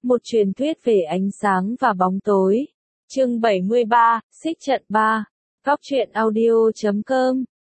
một truyền thuyết về ánh sáng và bóng tối. Chương 73, xích trận 3. Góc truyện audio.com.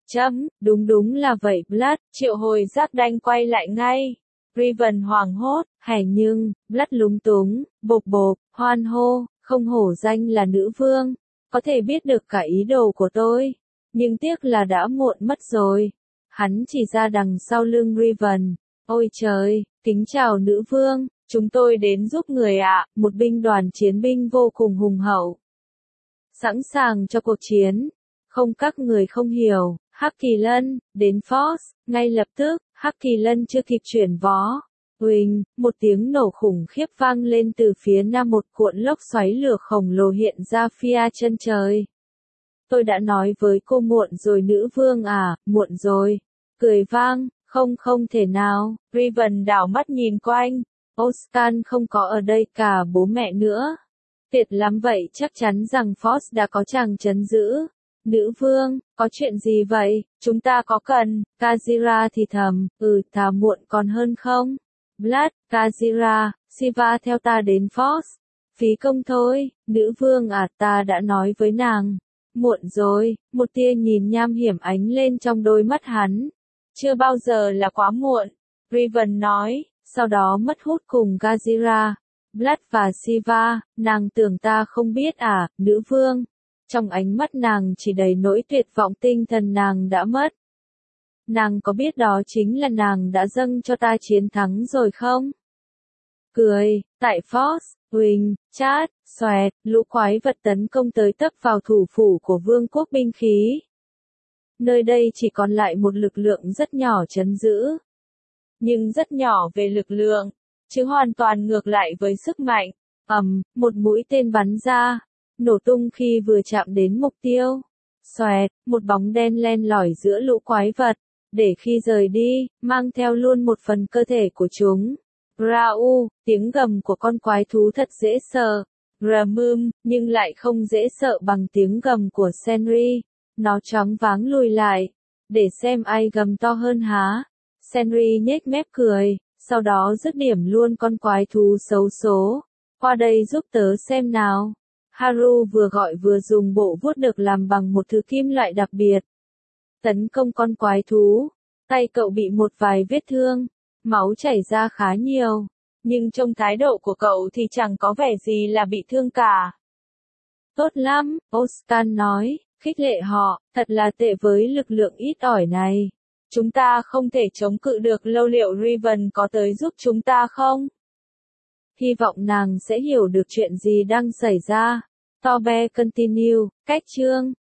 Đúng là vậy Blood, triệu hồi giác đanh quay lại ngay. Riven hoảng hốt, nhưng, Blood lúng túng, bộp, hoan hô, không hổ danh là nữ vương. Có thể biết được cả ý đồ của tôi. Nhưng tiếc là đã muộn mất rồi. Hắn chỉ ra đằng sau lưng Riven. Ôi trời, kính chào nữ vương, chúng tôi đến giúp người ạ, một binh đoàn chiến binh vô cùng hùng hậu. Sẵn sàng cho cuộc chiến. Không, các người không hiểu, Hắc Kỳ Lân, đến Force, ngay lập tức, Hắc Kỳ Lân chưa kịp chuyển vó. Huỳnh, một tiếng nổ khủng khiếp vang lên từ phía nam, một cuộn lốc xoáy lửa khổng lồ hiện ra phía chân trời. Tôi đã nói với cô muộn rồi nữ vương à, muộn rồi. Cười vang, không thể nào, Riven đảo mắt nhìn quanh. Oscan không có ở đây, cả bố mẹ nữa. Tuyệt lắm vậy, chắc chắn rằng Force đã có chàng trấn giữ. Nữ vương, có chuyện gì vậy, chúng ta có cần, Kazira thì thầm, thà muộn còn hơn không? Blood, Kazira, Siva theo ta đến Force. Phí công thôi, nữ vương à, ta đã nói với nàng. Muộn rồi, một tia nhìn nham hiểm ánh lên trong đôi mắt hắn. Chưa bao giờ là quá muộn, Riven nói, sau đó mất hút cùng Kazira. Blood và Siva, nàng tưởng ta không biết à, nữ vương. Trong ánh mắt nàng chỉ đầy nỗi tuyệt vọng, tinh thần nàng đã mất. Nàng có biết đó chính là nàng đã dâng cho ta chiến thắng rồi không? Cười, tại Force, Huỳnh, Chát, xoẹt, lũ quái vật tấn công tới tấp vào thủ phủ của vương quốc binh khí. Nơi đây chỉ còn lại một lực lượng rất nhỏ trấn giữ. Nhưng rất nhỏ về lực lượng, chứ hoàn toàn ngược lại với sức mạnh. Một mũi tên bắn ra, nổ tung khi vừa chạm đến mục tiêu. Xoẹt, một bóng đen len lỏi giữa lũ quái vật, để khi rời đi, mang theo luôn một phần cơ thể của chúng. Rau, tiếng gầm của con quái thú thật dễ sợ. Ramum, nhưng lại không dễ sợ bằng tiếng gầm của Senri. Nó choáng váng lùi lại, để xem ai gầm to hơn há. Senri nhếch mép cười, sau đó dứt điểm luôn con quái thú xấu số. Qua đây giúp tớ xem nào. Haru vừa gọi vừa dùng bộ vuốt được làm bằng một thứ kim loại đặc biệt. Tấn công con quái thú. Tay cậu bị một vài vết thương. Máu chảy ra khá nhiều. Nhưng trong thái độ của cậu thì chẳng có vẻ gì là bị thương cả. Tốt lắm, Oscan nói, khích lệ họ, thật là tệ với lực lượng ít ỏi này. Chúng ta không thể chống cự được lâu, liệu Riven có tới giúp chúng ta không? Hy vọng nàng sẽ hiểu được chuyện gì đang xảy ra. Tobe continue, cách chương.